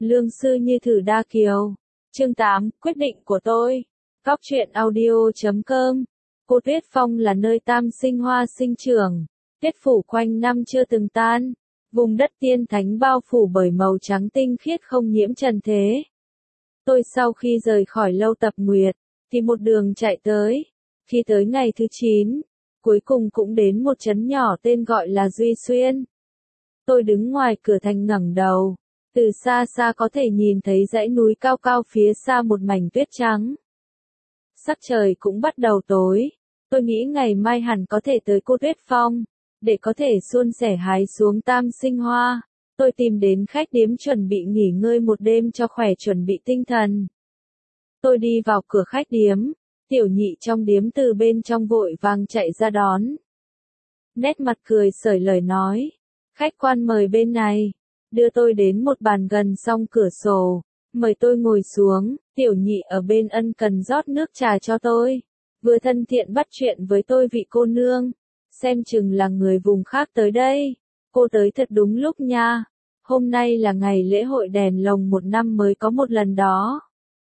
Lương sư như thử đa kiều. Chương 8, quyết định của tôi. Góc truyện audio.com. Cô Tuyết Phong là nơi tam sinh hoa sinh trưởng, tuyết phủ quanh năm chưa từng tan. Vùng đất tiên thánh bao phủ bởi màu trắng tinh khiết không nhiễm trần thế. Tôi sau khi rời khỏi lâu tập nguyệt, thì một đường chạy tới. Khi tới ngày thứ 9, cuối cùng cũng đến một trấn nhỏ tên gọi là Duy Xuyên. Tôi đứng ngoài cửa thành ngẩng đầu. Từ xa xa có thể nhìn thấy dãy núi cao cao phía xa một mảnh tuyết trắng. Sắc trời cũng bắt đầu tối. Tôi nghĩ ngày mai hẳn có thể tới Cô Tuyết Phong, để có thể suôn sẻ hái xuống tam sinh hoa. Tôi tìm đến khách điếm chuẩn bị nghỉ ngơi một đêm cho khỏe chuẩn bị tinh thần. Tôi đi vào cửa khách điếm, tiểu nhị trong điếm từ bên trong vội vàng chạy ra đón. Nét mặt cười xởi lời nói, khách quan mời bên này, đưa tôi đến một bàn gần song cửa sổ, mời tôi ngồi xuống, tiểu nhị ở bên ân cần rót nước trà cho tôi, vừa thân thiện bắt chuyện với tôi vị cô nương, xem chừng là người vùng khác tới đây, cô tới thật đúng lúc nha, hôm nay là ngày lễ hội đèn lồng một năm mới có một lần đó.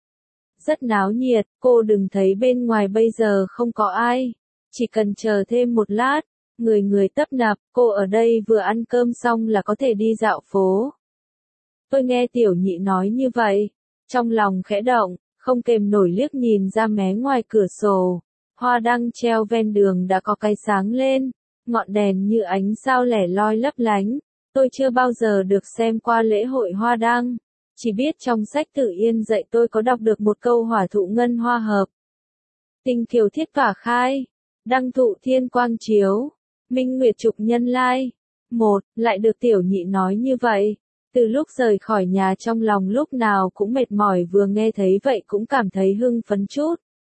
Rất náo nhiệt, cô đừng thấy bên ngoài bây giờ không có ai, chỉ cần chờ thêm một lát, người người tấp nập, cô ở đây vừa ăn cơm xong là có thể đi dạo phố. Tôi nghe tiểu nhị nói như vậy, trong lòng khẽ động, không kềm nổi liếc nhìn ra mé ngoài cửa sổ, hoa đăng treo ven đường đã có cái sáng lên, ngọn đèn như ánh sao lẻ loi lấp lánh, tôi chưa bao giờ được xem qua lễ hội hoa đăng. Chỉ biết trong sách Tử Yên dạy tôi có đọc được một câu hỏa thụ ngân hoa hợp. Tinh kiều thiết tỏa khai, đăng thụ thiên quang chiếu, minh nguyệt trục nhân lai. Một, lại được tiểu nhị nói như vậy. Từ lúc rời khỏi nhà trong lòng lúc nào cũng mệt mỏi vừa nghe thấy vậy cũng cảm thấy hưng phấn chút.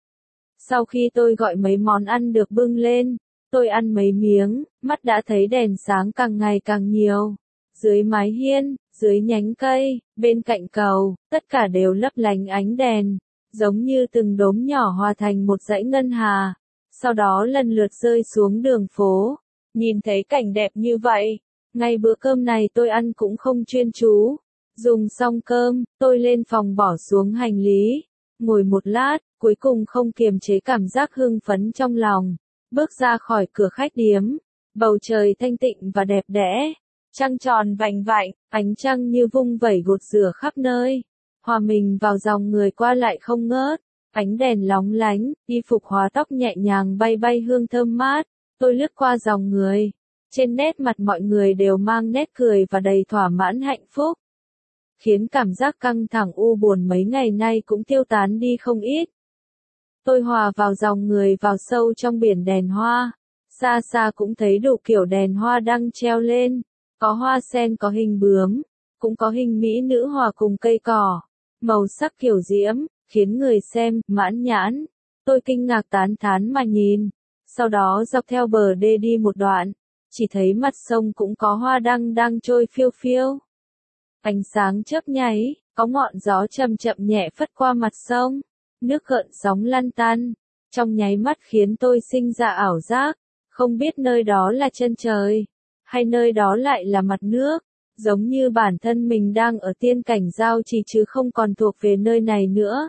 Sau khi tôi gọi mấy món ăn được bưng lên, tôi ăn mấy miếng, mắt đã thấy đèn sáng càng ngày càng nhiều. Dưới mái hiên, dưới nhánh cây, bên cạnh cầu, tất cả đều lấp lánh ánh đèn, giống như từng đốm nhỏ hòa thành một dãy ngân hà, sau đó lần lượt rơi xuống đường phố. Nhìn thấy cảnh đẹp như vậy, ngay bữa cơm này tôi ăn cũng không chuyên chú. Dùng xong cơm, tôi lên phòng bỏ xuống hành lý, ngồi một lát, cuối cùng không kiềm chế cảm giác hưng phấn trong lòng, bước ra khỏi cửa khách điếm, bầu trời thanh tịnh và đẹp đẽ. Trăng tròn vành vạnh, ánh trăng như vung vẩy gột rửa khắp nơi, hòa mình vào dòng người qua lại không ngớt, ánh đèn lóng lánh, y phục hóa tóc nhẹ nhàng bay bay hương thơm mát, tôi lướt qua dòng người, trên nét mặt mọi người đều mang nét cười và đầy thỏa mãn hạnh phúc, khiến cảm giác căng thẳng u buồn mấy ngày nay cũng tiêu tán đi không ít. Tôi hòa vào dòng người vào sâu trong biển đèn hoa, xa xa cũng thấy đủ kiểu đèn hoa đang treo lên. Có hoa sen có hình bướm, cũng có hình mỹ nữ hòa cùng cây cỏ, màu sắc kiểu diễm, khiến người xem mãn nhãn. Tôi kinh ngạc tán thán mà nhìn, sau đó dọc theo bờ đê đi một đoạn, chỉ thấy mặt sông cũng có hoa đăng đang trôi phiêu phiêu. Ánh sáng chớp nháy, có ngọn gió chậm chậm nhẹ phất qua mặt sông, nước gợn sóng lăn tăn, trong nháy mắt khiến tôi sinh ra ảo giác, không biết nơi đó là chân trời. Hay nơi đó lại là mặt nước, giống như bản thân mình đang ở tiên cảnh giao trì chứ không còn thuộc về nơi này nữa.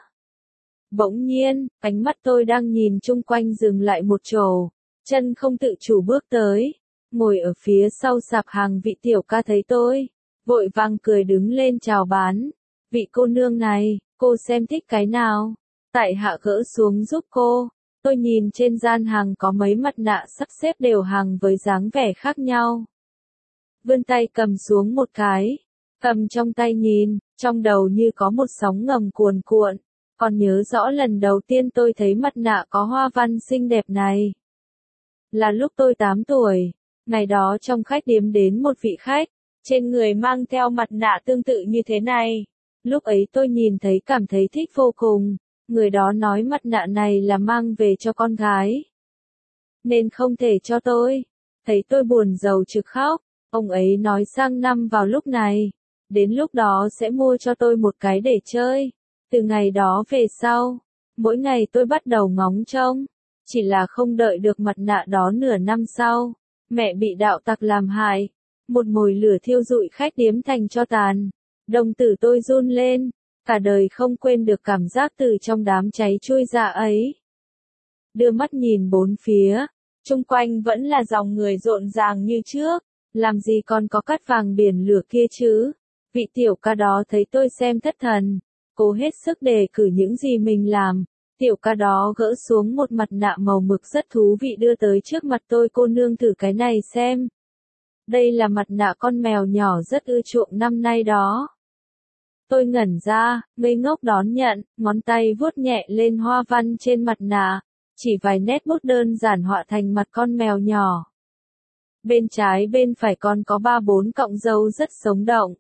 Bỗng nhiên, ánh mắt tôi đang nhìn chung quanh dừng lại một chỗ, chân không tự chủ bước tới, ngồi ở phía sau sạp hàng vị tiểu ca thấy tôi, vội vàng cười đứng lên chào bán. Vị cô nương này, cô xem thích cái nào? Tại hạ gỡ xuống giúp cô. Tôi nhìn trên gian hàng có mấy mặt nạ sắp xếp đều hàng với dáng vẻ khác nhau. Vươn tay cầm xuống một cái, cầm trong tay nhìn, trong đầu như có một sóng ngầm cuồn cuộn, còn nhớ rõ lần đầu tiên tôi thấy mặt nạ có hoa văn xinh đẹp này. Là lúc tôi 8 tuổi, ngày đó trong khách điếm đến một vị khách, trên người mang theo mặt nạ tương tự như thế này. Lúc ấy tôi nhìn thấy cảm thấy thích vô cùng, người đó nói mặt nạ này là mang về cho con gái, nên không thể cho tôi. Thấy tôi buồn rầu trực khóc. Ông ấy nói sang năm vào lúc này, đến lúc đó sẽ mua cho tôi một cái để chơi. Từ ngày đó về sau, mỗi ngày tôi bắt đầu ngóng trông, chỉ là không đợi được mặt nạ đó nửa năm sau, mẹ bị đạo tặc làm hại, một mồi lửa thiêu rụi khách điếm thành tro tàn. Đồng tử tôi run lên, cả đời không quên được cảm giác từ trong đám cháy chui ra ấy. Đưa mắt nhìn bốn phía, chung quanh vẫn là dòng người rộn ràng như trước, làm gì còn có cát vàng biển lửa kia chứ. Vị tiểu ca đó thấy tôi xem thất thần, cố hết sức đề cử những gì mình làm. Tiểu ca đó gỡ xuống một mặt nạ màu mực rất thú vị đưa tới trước mặt tôi, cô nương thử cái này xem. Đây là mặt nạ con mèo nhỏ rất ưa chuộng năm nay đó. Tôi ngẩn ra, ngây ngốc đón nhận, ngón tay vuốt nhẹ lên hoa văn trên mặt nạ, chỉ vài nét bút đơn giản họa thành mặt con mèo nhỏ. Bên trái bên phải còn có 3-4 cọng râu rất sống động.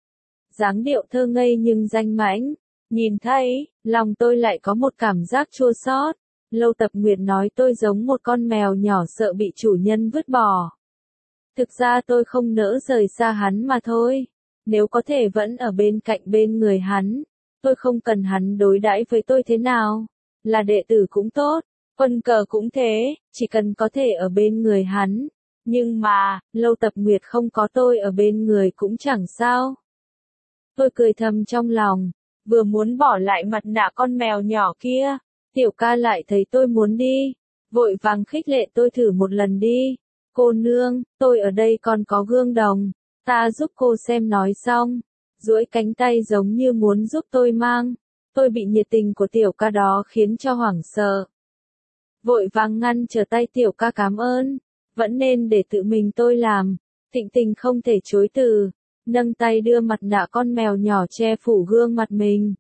Dáng điệu thơ ngây nhưng danh mãnh. Nhìn thấy, lòng tôi lại có một cảm giác chua xót. Lâu Tập Nguyệt nói tôi giống một con mèo nhỏ sợ bị chủ nhân vứt bỏ. Thực ra tôi không nỡ rời xa hắn mà thôi. Nếu có thể vẫn ở bên cạnh bên người hắn, tôi không cần hắn đối đãi với tôi thế nào. Là đệ tử cũng tốt, quân cờ cũng thế, chỉ cần có thể ở bên người hắn. Nhưng mà, Lâu Tập Nguyệt không có tôi ở bên người cũng chẳng sao. Tôi cười thầm trong lòng, vừa muốn bỏ lại mặt nạ con mèo nhỏ kia, tiểu ca lại thấy tôi muốn đi, vội vàng khích lệ tôi thử một lần đi. Cô nương, tôi ở đây còn có gương đồng, ta giúp cô xem nói xong, duỗi cánh tay giống như muốn giúp tôi mang. Tôi bị nhiệt tình của tiểu ca đó khiến cho hoảng sợ. Vội vàng ngăn trở tay tiểu ca cảm ơn, vẫn nên để tự mình tôi làm. Thịnh Tình không thể chối từ, nâng tay đưa mặt nạ con mèo nhỏ che phủ gương mặt mình.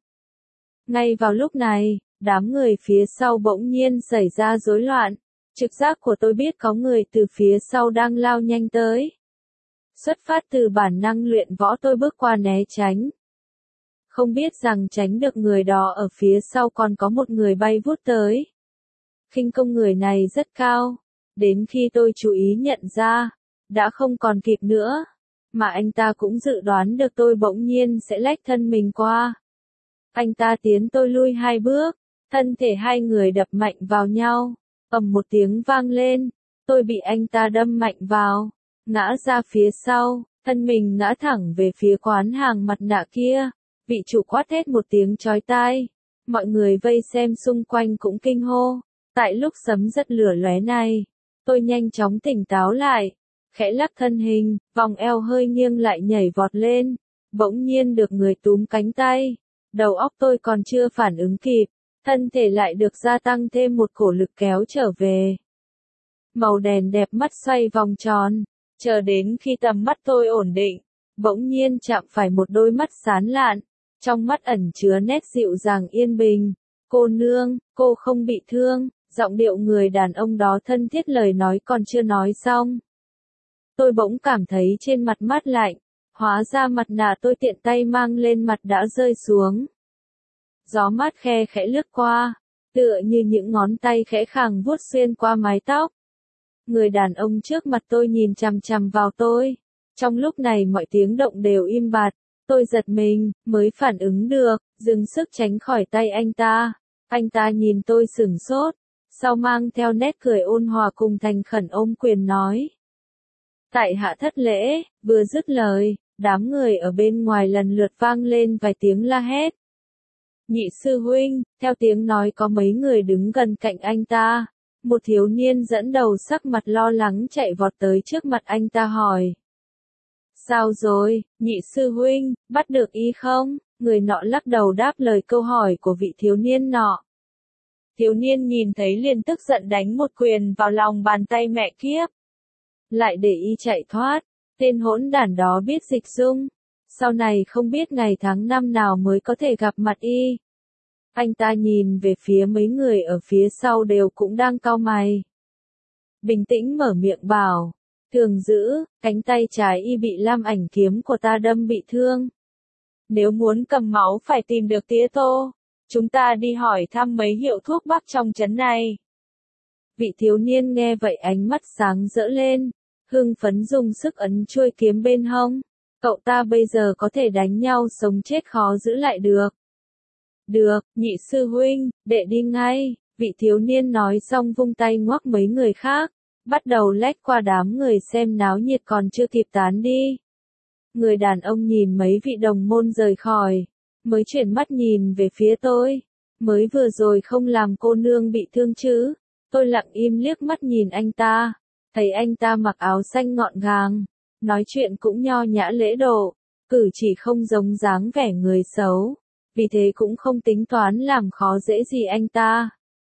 Ngay vào lúc này, đám người phía sau bỗng nhiên xảy ra rối loạn. Trực giác của tôi biết có người từ phía sau đang lao nhanh tới. Xuất phát từ bản năng luyện võ tôi bước qua né tránh. Không biết rằng tránh được người đó ở phía sau còn có một người bay vút tới. Khinh công người này rất cao. Đến khi tôi chú ý nhận ra, đã không còn kịp nữa. Mà anh ta cũng dự đoán được tôi bỗng nhiên sẽ lách thân mình qua. Anh ta tiến tôi lui 2 bước, thân thể hai người đập mạnh vào nhau. Ầm một tiếng vang lên, tôi bị anh ta đâm mạnh vào, ngã ra phía sau, thân mình ngã thẳng về phía quán hàng mặt nạ kia. Vị chủ quát hết một tiếng chói tai. Mọi người vây xem xung quanh cũng kinh hô. Tại lúc sấm rất lửa lóe này, tôi nhanh chóng tỉnh táo lại, khẽ lắc thân hình, vòng eo hơi nghiêng lại nhảy vọt lên, bỗng nhiên được người túm cánh tay. Đầu óc tôi còn chưa phản ứng kịp, thân thể lại được gia tăng thêm một cổ lực kéo trở về. Màu đèn đẹp mắt xoay vòng tròn, chờ đến khi tầm mắt tôi ổn định, bỗng nhiên chạm phải một đôi mắt sáng lạn, trong mắt ẩn chứa nét dịu dàng yên bình. Cô nương, cô không bị thương. Giọng điệu người đàn ông đó thân thiết, lời nói còn chưa nói xong. Tôi bỗng cảm thấy trên mặt mát lạnh, hóa ra mặt nạ tôi tiện tay mang lên mặt đã rơi xuống. Gió mát khe khẽ lướt qua, tựa như những ngón tay khẽ khàng vuốt xuyên qua mái tóc. Người đàn ông trước mặt tôi nhìn chằm chằm vào tôi. Trong lúc này mọi tiếng động đều im bặt, tôi giật mình, mới phản ứng được, dừng sức tránh khỏi tay anh ta. Anh ta nhìn tôi sửng sốt, sau mang theo nét cười ôn hòa cùng thành khẩn ôm quyền nói. Tại hạ thất lễ. Vừa dứt lời, đám người ở bên ngoài lần lượt vang lên vài tiếng la hét. Nhị sư huynh, theo tiếng nói có mấy người đứng gần cạnh anh ta. Một thiếu niên dẫn đầu sắc mặt lo lắng chạy vọt tới trước mặt anh ta hỏi. Sao rồi, nhị sư huynh, bắt được y không? Người nọ lắc đầu đáp lời câu hỏi của vị thiếu niên nọ. Thiếu niên nhìn thấy liền tức giận đánh một quyền vào lòng bàn tay mẹ kiếp. Lại để y chạy thoát, tên hỗn đản đó biết dịch dung. Sau này không biết ngày tháng năm nào mới có thể gặp mặt y. Anh ta nhìn về phía mấy người ở phía sau đều cũng đang cau mày. Bình tĩnh mở miệng bảo, thường giữ, cánh tay trái y bị lam ảnh kiếm của ta đâm bị thương. Nếu muốn cầm máu phải tìm được tía tô. Chúng ta đi hỏi thăm mấy hiệu thuốc bắc trong trấn này. Vị thiếu niên nghe vậy ánh mắt sáng rỡ lên, hưng phấn dùng sức ấn chuôi kiếm bên hông. Cậu ta bây giờ có thể đánh nhau sống chết khó giữ lại được. Được, nhị sư huynh, đệ đi ngay. Vị thiếu niên nói xong vung tay ngoắc mấy người khác, bắt đầu lách qua đám người xem náo nhiệt còn chưa kịp tán đi. Người đàn ông nhìn mấy vị đồng môn rời khỏi, mới chuyển mắt nhìn về phía tôi. Mới vừa rồi không làm cô nương bị thương chứ? Tôi lặng im liếc mắt nhìn anh ta, thấy anh ta mặc áo xanh gọn gàng, nói chuyện cũng nho nhã lễ độ, cử chỉ không giống dáng vẻ người xấu, vì thế cũng không tính toán làm khó dễ gì anh ta.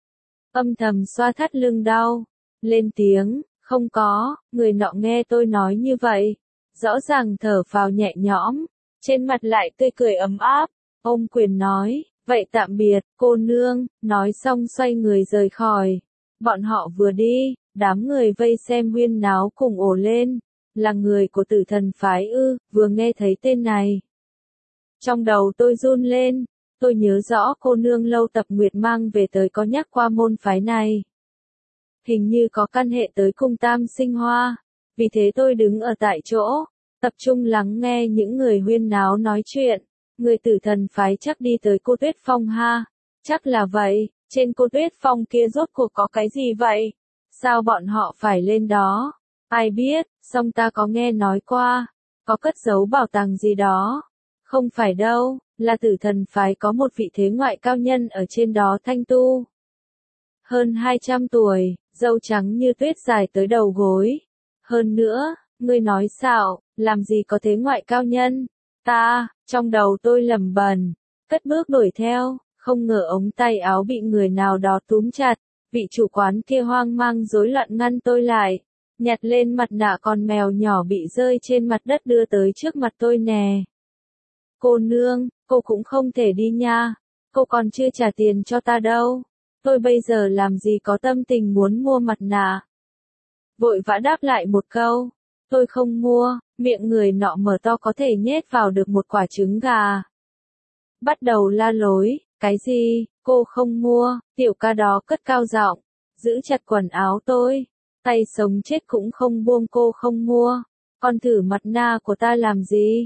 Âm thầm xoa thắt lưng đau, lên tiếng, không có. Người nọ nghe tôi nói như vậy, rõ ràng thở phào nhẹ nhõm, trên mặt lại tươi cười ấm áp, ôm quyền nói, vậy tạm biệt, cô nương, nói xong xoay người rời khỏi. Bọn họ vừa đi, đám người vây xem huyên náo cùng ồ lên, là người của Tử Thần phái ư? Vừa nghe thấy tên này, trong đầu tôi run lên, tôi nhớ rõ cô nương Lâu Tập Nguyệt mang về tới có nhắc qua môn phái này. Hình như có căn hệ tới cung Tam Sinh Hoa, vì thế tôi đứng ở tại chỗ, tập trung lắng nghe những người huyên náo nói chuyện. Người Tử Thần phái chắc đi tới Cô Tuyết Phong ha? Chắc là vậy, trên Cô Tuyết Phong kia rốt cuộc có cái gì vậy? Sao bọn họ phải lên đó? Ai biết, song ta có nghe nói qua, có cất giấu bảo tàng gì đó. Không phải đâu, là Tử Thần phái có một vị thế ngoại cao nhân ở trên đó thanh tu. Hơn 200 tuổi, râu trắng như tuyết dài tới đầu gối. Hơn nữa, ngươi nói xạo, làm gì có thế ngoại cao nhân? Trong đầu tôi lẩm bẩm, cất bước đuổi theo, không ngờ ống tay áo bị người nào đó túm chặt, vị chủ quán kia hoang mang rối loạn ngăn tôi lại, nhặt lên mặt nạ con mèo nhỏ bị rơi trên mặt đất đưa tới trước mặt tôi nè. Cô nương, cô cũng không thể đi nha, cô còn chưa trả tiền cho ta đâu, tôi bây giờ làm gì có tâm tình muốn mua mặt nạ. Vội vã đáp lại một câu, tôi không mua. Miệng người nọ mở to có thể nhét vào được một quả trứng gà. Bắt đầu la lối, cái gì, cô không mua? Tiểu ca đó cất cao giọng, giữ chặt quần áo tôi, tay sống chết cũng không buông. Cô không mua, còn thử mặt nạ của ta làm gì?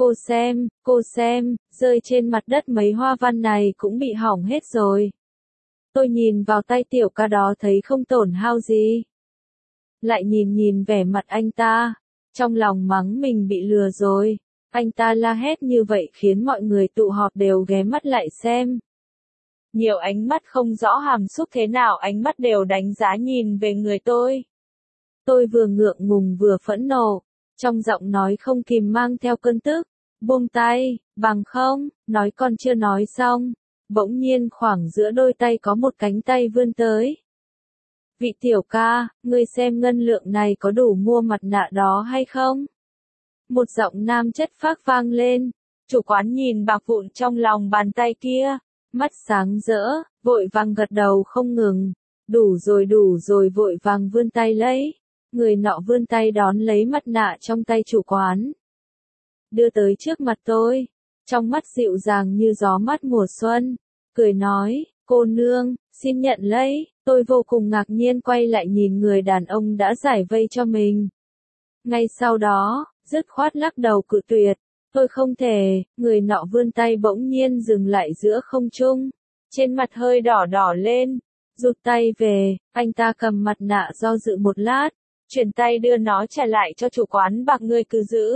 Cô xem, rơi trên mặt đất mấy hoa văn này cũng bị hỏng hết rồi. Tôi nhìn vào tay tiểu ca đó thấy không tổn hao gì. Lại nhìn vẻ mặt anh ta, trong lòng mắng mình bị lừa rồi. Anh ta la hét như vậy khiến mọi người tụ họp đều ghé mắt lại xem. Nhiều ánh mắt không rõ hàm xúc thế nào, ánh mắt đều đánh giá nhìn về người tôi. Tôi vừa ngượng ngùng vừa phẫn nộ, trong giọng nói không kìm mang theo cơn tức. Buông tay, bằng không, nói còn chưa nói xong, bỗng nhiên khoảng giữa đôi tay có một cánh tay vươn tới. Vị tiểu ca, ngươi xem ngân lượng này có đủ mua mặt nạ đó hay không? Một giọng nam chất phác vang lên, chủ quán nhìn bạc vụn trong lòng bàn tay kia, mắt sáng rỡ, vội vàng gật đầu không ngừng, đủ rồi vội vàng vươn tay lấy. Người nọ vươn tay đón lấy mặt nạ trong tay chủ quán, đưa tới trước mặt tôi, trong mắt dịu dàng như gió mát mùa xuân, cười nói, cô nương, xin nhận lấy. Tôi vô cùng ngạc nhiên quay lại nhìn người đàn ông đã giải vây cho mình. Ngay sau đó, dứt khoát lắc đầu cự tuyệt, tôi không thể. Người nọ vươn tay bỗng nhiên dừng lại giữa không trung, trên mặt hơi đỏ đỏ lên, rụt tay về. Anh ta cầm mặt nạ do dự một lát, chuyển tay đưa nó trả lại cho chủ quán bạc, ngươi cứ giữ.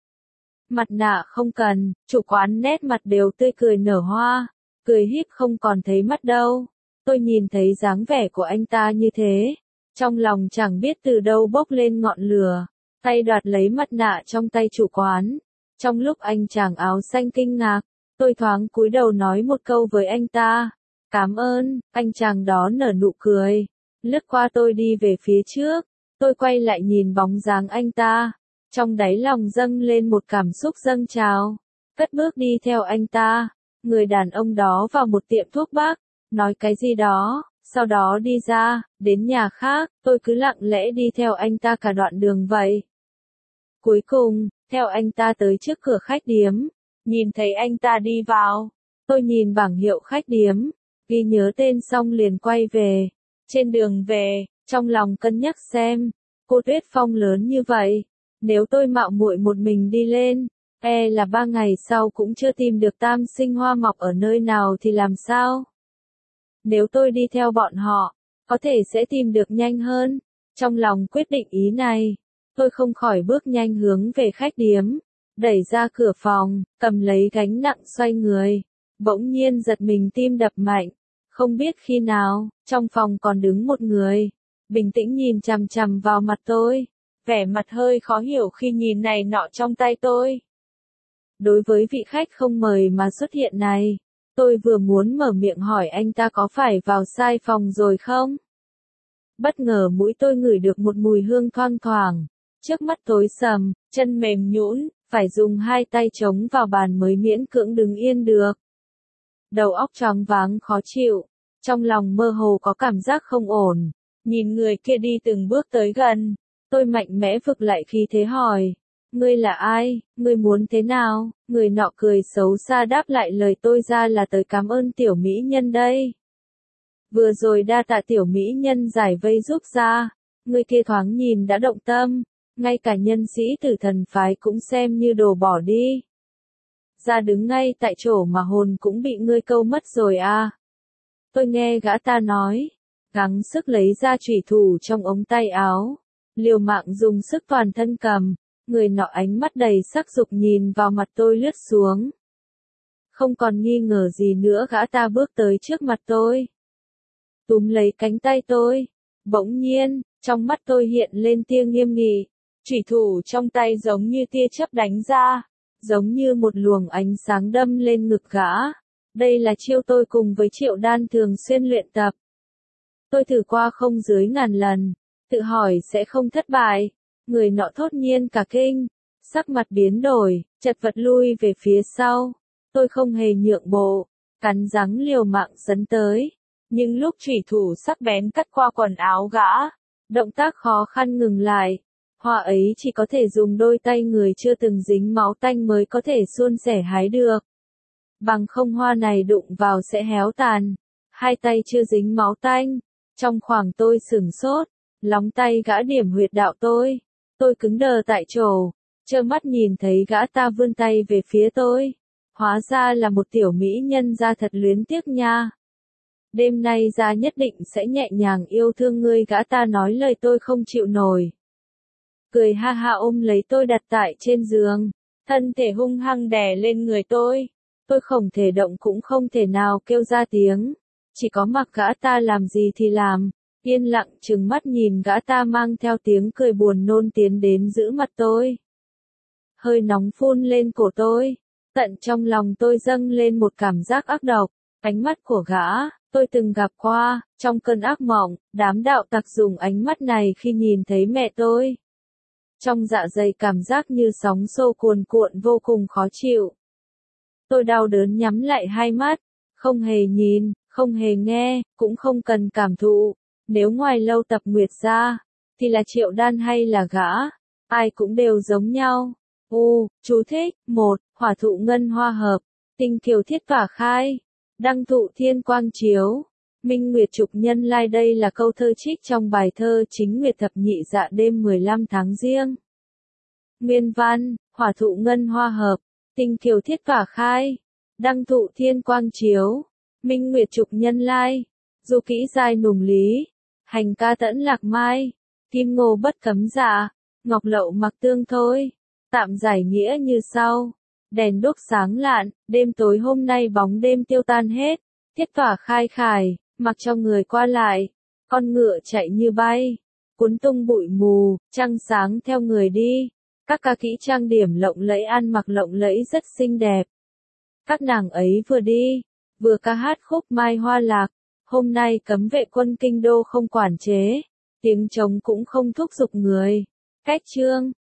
Mặt nạ không cần. Chủ quán nét mặt đều tươi cười nở hoa, cười híp không còn thấy mắt đâu. Tôi nhìn thấy dáng vẻ của anh ta như thế, trong lòng chẳng biết từ đâu bốc lên ngọn lửa, tay đoạt lấy mặt nạ trong tay chủ quán. Trong lúc anh chàng áo xanh kinh ngạc, tôi thoáng cúi đầu nói một câu với anh ta, cảm ơn. Anh chàng đó nở nụ cười, lướt qua tôi đi về phía trước. Tôi quay lại nhìn bóng dáng anh ta, trong đáy lòng dâng lên một cảm xúc dâng trào, cất bước đi theo anh ta. Người đàn ông đó vào một tiệm thuốc bắc, nói cái gì đó, sau đó đi ra, đến nhà khác. Tôi cứ lặng lẽ đi theo anh ta cả đoạn đường vậy. Cuối cùng, theo anh ta tới trước cửa khách điếm, nhìn thấy anh ta đi vào, tôi nhìn bảng hiệu khách điếm, ghi nhớ tên xong liền quay về. Trên đường về, trong lòng cân nhắc xem, Cô Tuyết Phong lớn như vậy, nếu tôi mạo muội một mình đi lên, là 3 ngày sau cũng chưa tìm được Tam Sinh Hoa mọc ở nơi nào thì làm sao? Nếu tôi đi theo bọn họ, có thể sẽ tìm được nhanh hơn. Trong lòng quyết định ý này, tôi không khỏi bước nhanh hướng về khách điếm. đẩy ra cửa phòng, cầm lấy gánh nặng xoay người. Bỗng nhiên giật mình tim đập mạnh. Không biết khi nào, trong phòng còn đứng một người. Bình tĩnh nhìn chằm chằm vào mặt tôi. Vẻ mặt hơi khó hiểu khi nhìn này nọ trong tay tôi. Đối với vị khách không mời mà xuất hiện này, tôi vừa muốn mở miệng hỏi anh ta có phải vào sai phòng rồi không? Bất ngờ mũi tôi ngửi được một mùi hương thoang thoảng. Trước mắt tối sầm, chân mềm nhũn, phải dùng hai tay chống vào bàn mới miễn cưỡng đứng yên được. Đầu óc choáng váng khó chịu, trong lòng mơ hồ có cảm giác không ổn. Nhìn người kia đi từng bước tới gần, tôi mạnh mẽ vực lại khí thế hỏi. Ngươi là ai, ngươi muốn thế nào? Người nọ cười xấu xa đáp lại lời tôi ra là tới cảm ơn tiểu mỹ nhân đây. Vừa rồi đa tạ tiểu mỹ nhân giải vây giúp ra. Người kia thoáng nhìn đã động tâm, ngay cả nhân sĩ tử thần phái cũng xem như đồ bỏ đi. Ra đứng ngay tại chỗ mà hồn cũng bị ngươi câu mất rồi à. Tôi nghe gã ta nói, gắng sức lấy ra chủy thủ trong ống tay áo, liều mạng dùng sức toàn thân cầm. Người nọ ánh mắt đầy sắc dục nhìn vào mặt tôi lướt xuống. Không còn nghi ngờ gì nữa gã ta bước tới trước mặt tôi. Túm lấy cánh tay tôi. Bỗng nhiên, trong mắt tôi hiện lên tia nghiêm nghị. Chủy thủ trong tay giống như tia chớp đánh ra. Giống như một luồng ánh sáng đâm lên ngực gã. Đây là chiêu tôi cùng với Triệu Đan thường xuyên luyện tập. Tôi thử qua không dưới 1000 lần. Tự hỏi sẽ không thất bại. Người nọ thốt nhiên cả kinh, sắc mặt biến đổi, chật vật lui về phía sau. Tôi không hề nhượng bộ, cắn răng liều mạng sấn tới. Nhưng lúc chủy thủ sắc bén cắt qua quần áo gã, động tác khó khăn ngừng lại. Hoa ấy chỉ có thể dùng đôi tay người chưa từng dính máu tanh mới có thể suôn sẻ hái được. Bằng không hoa này đụng vào sẽ héo tàn. Hai tay chưa dính máu tanh. Trong khoảng tôi sửng sốt, lóng tay gã điểm huyệt đạo tôi. Tôi cứng đờ tại chỗ, trơ mắt nhìn thấy gã ta vươn tay về phía tôi. Hóa ra là một tiểu mỹ nhân da thật luyến tiếc nha. Đêm nay ra nhất định sẽ nhẹ nhàng yêu thương ngươi, gã ta nói lời tôi không chịu nổi. Cười ha ha ôm lấy tôi đặt tại trên giường, thân thể hung hăng đè lên người tôi. Tôi không thể động cũng không thể nào kêu ra tiếng, chỉ có mặc gã ta làm gì thì làm. Yên lặng trừng mắt nhìn gã ta mang theo tiếng cười buồn nôn tiến đến giữ mặt tôi. Hơi nóng phun lên cổ tôi. Tận trong lòng tôi dâng lên một cảm giác ác độc. Ánh mắt của gã, tôi từng gặp qua, trong cơn ác mộng, đám đạo tặc dùng ánh mắt này khi nhìn thấy mẹ tôi. Trong dạ dày cảm giác như sóng xô cuồn cuộn vô cùng khó chịu. Tôi đau đớn nhắm lại hai mắt, không hề nhìn, không hề nghe, cũng không cần cảm thụ. Nếu ngoài Lâu Tập Nguyệt ra, thì là Triệu Đan hay là gã, ai cũng đều giống nhau. Chú thích, 1. Hỏa thụ ngân hoa hợp, tinh kiều thiết tỏa khai, đăng thụ thiên quang chiếu, minh nguyệt trục nhân lai. Đây là câu thơ trích trong bài thơ Chính Nguyệt Thập Nhị Dạ đêm 15 tháng Giêng. Nguyên văn, hỏa thụ ngân hoa hợp, tinh kiều thiết tỏa khai, đăng thụ thiên quang chiếu, minh nguyệt trục nhân lai. Du kỹ giai nùng lý, hành ca tẫn lạc mai, kim ngô bất cấm dạ, ngọc lậu mặc tương thôi. Tạm giải nghĩa như sau. Đèn đuốc sáng lạn, đêm tối hôm nay bóng đêm tiêu tan hết. Thiết tỏa khai khải, mặc cho người qua lại. Con ngựa chạy như bay, cuốn tung bụi mù, trăng sáng theo người đi. Các ca kỹ trang điểm lộng lẫy ăn mặc lộng lẫy rất xinh đẹp. Các nàng ấy vừa đi, vừa ca hát khúc Mai Hoa Lạc. Hôm nay cấm vệ quân kinh đô không quản chế, tiếng trống cũng không thúc giục người. Cách chương